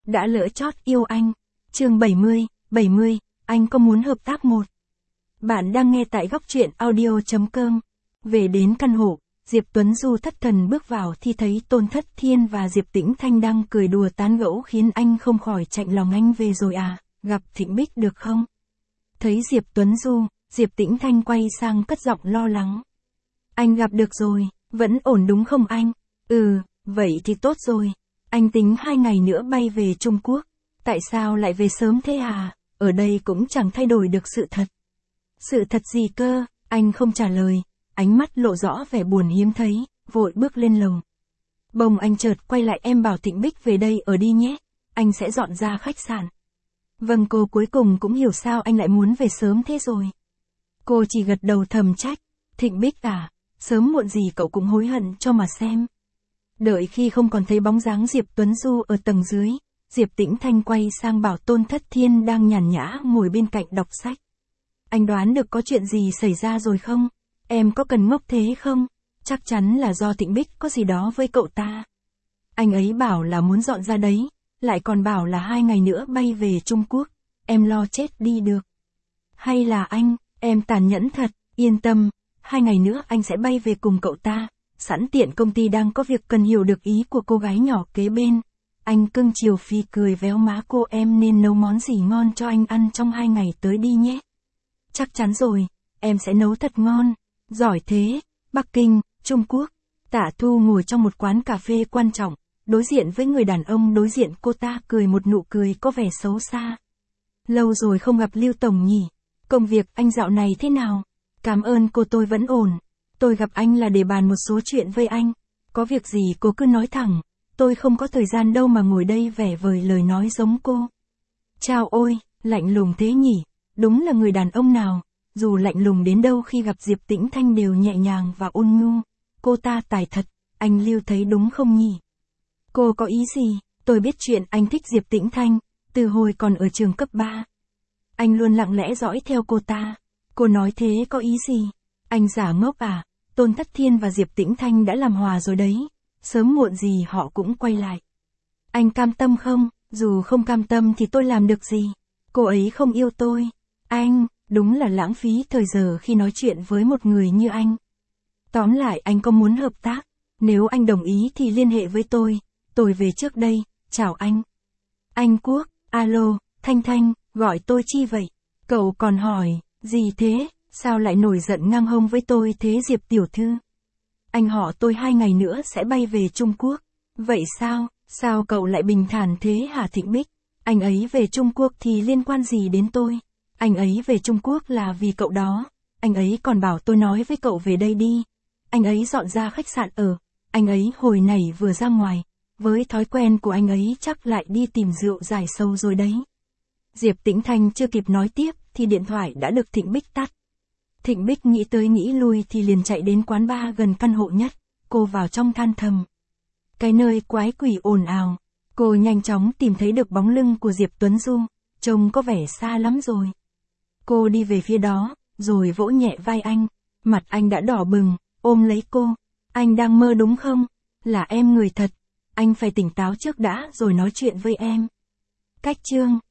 đã lỡ chót yêu anh. Chương 70, anh có muốn hợp tác một? Bạn đang nghe tại góc truyện audio.com. Về đến căn hộ, Diệp Tuấn Du thất thần bước vào thì thấy Tôn Thất Thiên và Diệp Tĩnh Thanh đang cười đùa tán gẫu khiến anh không khỏi chạnh lòng. Anh về rồi à, gặp Thịnh Bích được không? Thấy Diệp Tuấn Du, Diệp Tĩnh Thanh quay sang cất giọng lo lắng. Anh gặp được rồi, vẫn ổn đúng không anh? Vậy thì tốt rồi. Anh tính 2 ngày nữa bay về Trung Quốc. Tại sao lại về sớm thế à? Ở đây cũng chẳng thay đổi được sự thật. Sự thật gì cơ? Anh không trả lời. Ánh mắt lộ rõ vẻ buồn hiếm thấy, vội bước lên lầu. Bỗng anh chợt quay lại, em bảo Thịnh Bích về đây ở đi nhé. Anh sẽ dọn ra khách sạn. Vâng, cô cuối cùng cũng hiểu sao anh lại muốn về sớm thế rồi. Cô chỉ gật đầu thầm trách. Thịnh Bích à, sớm muộn gì cậu cũng hối hận cho mà xem. Đợi khi không còn thấy bóng dáng Diệp Tuấn Du ở tầng dưới, Diệp Tĩnh Thanh quay sang bảo Tôn Thất Thiên đang nhàn nhã ngồi bên cạnh đọc sách. Anh đoán được có chuyện gì xảy ra rồi không? Em có cần ngốc thế không? Chắc chắn là do Thịnh Bích có gì đó với cậu ta. Anh ấy bảo là muốn dọn ra đấy, lại còn bảo là 2 ngày nữa bay về Trung Quốc. Em lo chết đi được. Hay là anh, em tàn nhẫn thật, yên tâm, 2 ngày nữa anh sẽ bay về cùng cậu ta. Sẵn tiện công ty đang có việc cần hiểu được ý của cô gái nhỏ kế bên. Anh cưng chiều phi cười véo má cô, em nên nấu món gì ngon cho anh ăn trong 2 ngày tới đi nhé. Chắc chắn rồi, em sẽ nấu thật ngon. Giỏi thế. Bắc Kinh, Trung Quốc. Tả Thu ngồi trong một quán cà phê quan trọng, đối diện với người đàn ông đối diện cô ta cười một nụ cười có vẻ xấu xa. Lâu rồi không gặp Lưu Tổng nhỉ? Công việc anh dạo này thế nào? Cảm ơn cô, tôi vẫn ổn. Tôi gặp anh là để bàn một số chuyện với anh. Có việc gì cô cứ nói thẳng. Tôi không có thời gian đâu mà ngồi đây vẻ vời lời nói giống cô. Chao ôi, lạnh lùng thế nhỉ? Đúng là người đàn ông nào, dù lạnh lùng đến đâu khi gặp Diệp Tĩnh Thanh đều nhẹ nhàng và ôn nhu. Cô ta tài thật, anh Lưu thấy đúng không nhỉ? Cô có ý gì? Tôi biết chuyện anh thích Diệp Tĩnh Thanh, từ hồi còn ở trường cấp 3. Anh luôn lặng lẽ dõi theo cô ta. Cô nói thế có ý gì? Anh giả ngốc à? Tôn Thất Thiên và Diệp Tĩnh Thanh đã làm hòa rồi đấy. Sớm muộn gì họ cũng quay lại. Anh cam tâm không? Dù không cam tâm thì tôi làm được gì? Cô ấy không yêu tôi. Anh, đúng là lãng phí thời giờ khi nói chuyện với một người như anh. Tóm lại anh có muốn hợp tác? Nếu anh đồng ý thì liên hệ với tôi. Tôi về trước đây, chào anh. Anh Quốc, alo, Thanh Thanh, gọi tôi chi vậy? Cậu còn hỏi, gì thế? Sao lại nổi giận ngang hông với tôi thế Diệp tiểu thư? Anh họ tôi 2 ngày nữa sẽ bay về Trung Quốc. Vậy sao? Sao cậu lại bình thản thế hả Thịnh Bích? Anh ấy về Trung Quốc thì liên quan gì đến tôi? Anh ấy về Trung Quốc là vì cậu đó. Anh ấy còn bảo tôi nói với cậu về đây đi. Anh ấy dọn ra khách sạn ở. Anh ấy hồi này vừa ra ngoài. Với thói quen của anh ấy chắc lại đi tìm rượu giải sầu rồi đấy. Diệp Tĩnh Thanh chưa kịp nói tiếp thì điện thoại đã được Thịnh Bích tắt. Thịnh Bích nghĩ tới nghĩ lui thì liền chạy đến quán bar gần căn hộ nhất. Cô vào trong than thầm. Cái nơi quái quỷ ồn ào. Cô nhanh chóng tìm thấy được bóng lưng của Diệp Tuấn Du. Trông có vẻ xa lắm rồi. Cô đi về phía đó, rồi vỗ nhẹ vai anh. Mặt anh đã đỏ bừng, ôm lấy cô. Anh đang mơ đúng không? Là em người thật. Anh phải tỉnh táo trước đã rồi nói chuyện với em. Cách chương